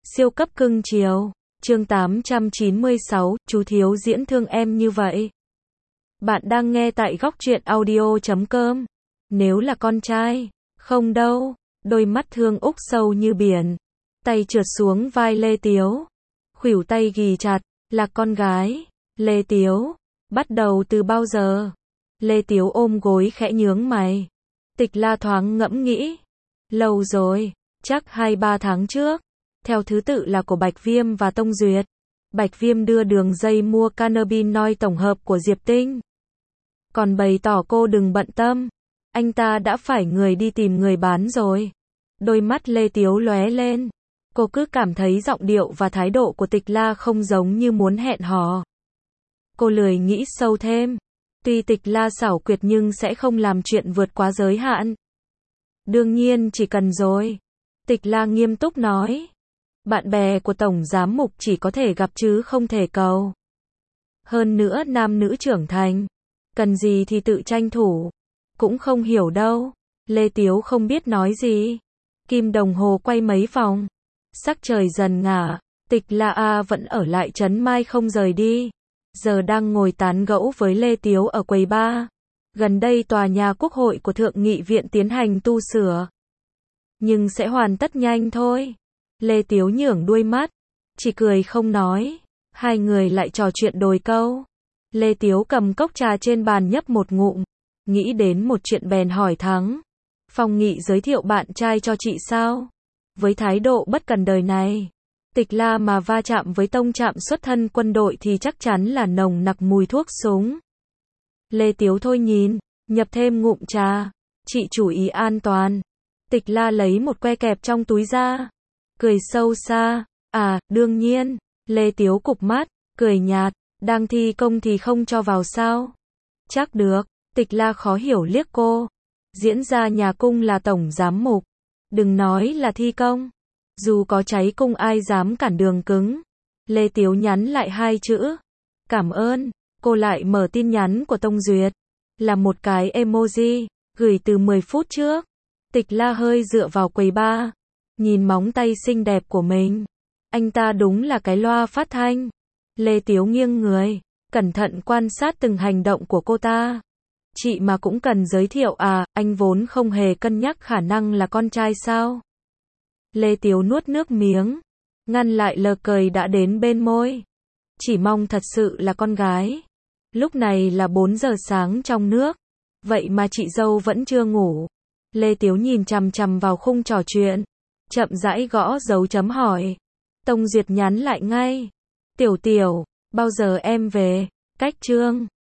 Siêu cấp cưng chiều. Chương 896, chú Thiếu diễn thương em như vậy. Bạn đang nghe tại góc truyện audio.com. Nếu là con trai, không đâu. Đôi mắt Thương Úc sâu như biển. Tay trượt xuống vai Lê Tiếu. Khuỷu tay ghì chặt, là con gái. Lê Tiếu, bắt đầu từ bao giờ? Lê Tiếu ôm gối khẽ nhướng mày. Tịch La thoáng ngẫm nghĩ. Lâu rồi, chắc 2-3 tháng trước. Theo thứ tự là của Bạch Viêm và Tông Duyệt. Bạch Viêm đưa đường dây mua cannabinoid tổng hợp của Diệp Tinh. Còn bày tỏ cô đừng bận tâm. Anh ta đã phải người đi tìm người bán rồi. Đôi mắt Lê Tiếu lóe lên. Cô cứ cảm thấy giọng điệu và thái độ của Tịch La không giống như muốn hẹn hò. Cô lười nghĩ sâu thêm. Tuy Tịch La xảo quyệt nhưng sẽ không làm chuyện vượt quá giới hạn. Đương nhiên chỉ cần rồi. Tịch La nghiêm túc nói. Bạn bè của Tổng Giám Mục chỉ có thể gặp chứ không thể cầu. Hơn nữa nam nữ trưởng thành. Cần gì thì tự tranh thủ. Cũng không hiểu đâu. Lê Tiếu không biết nói gì. Kim đồng hồ quay mấy vòng. Sắc trời dần ngả. Tịch La vẫn ở lại Trấn Mai không rời đi. Giờ đang ngồi tán gẫu với Lê Tiếu ở quầy bar. Gần đây tòa nhà Quốc hội của Thượng nghị viện tiến hành tu sửa. Nhưng sẽ hoàn tất nhanh thôi. Lê Tiếu nhướng đuôi mắt. Chỉ cười không nói. Hai người lại trò chuyện đôi câu. Lê Tiếu cầm cốc trà trên bàn nhấp một ngụm. Nghĩ đến một chuyện bèn hỏi Thắng. Phong Nghị giới thiệu bạn trai cho chị sao? Với thái độ bất cần đời này. Tịch La mà va chạm với tông trạm xuất thân quân đội thì chắc chắn là nồng nặc mùi thuốc súng. Lê Tiếu thôi nhìn. Nhập thêm ngụm trà. Chị chú ý an toàn. Tịch La lấy một que kẹp trong túi ra. Cười sâu xa. À, đương nhiên. Lê Tiếu cụp mắt, cười nhạt. Đang thi công thì không cho vào sao? Chắc được. Tịch La khó hiểu liếc cô. Diễn ra nhà cung là Tổng Giám Mục. Đừng nói là thi công. Dù có cháy cung ai dám cản đường cứng. Lê Tiếu nhắn lại 2 chữ. Cảm ơn. Cô lại mở tin nhắn của Tông Duyệt. Là một cái emoji, gửi từ 10 phút trước. Tịch La hơi dựa vào quầy bar. Nhìn móng tay xinh đẹp của mình. Anh ta đúng là cái loa phát thanh. Lê Tiếu nghiêng người. Cẩn thận quan sát từng hành động của cô ta. Chị mà cũng cần giới thiệu à, anh vốn không hề cân nhắc khả năng là con trai sao? Lê Tiếu nuốt nước miếng. Ngăn lại lờ cười đã đến bên môi. Chỉ mong thật sự là con gái. Lúc này là 4 giờ sáng trong nước. Vậy mà chị dâu vẫn chưa ngủ. Lê Tiếu nhìn chằm chằm vào khung trò chuyện. Chậm rãi gõ dấu chấm hỏi. Tông Duyệt nhắn lại ngay. Tiểu Tiểu, bao giờ em về? Cách chương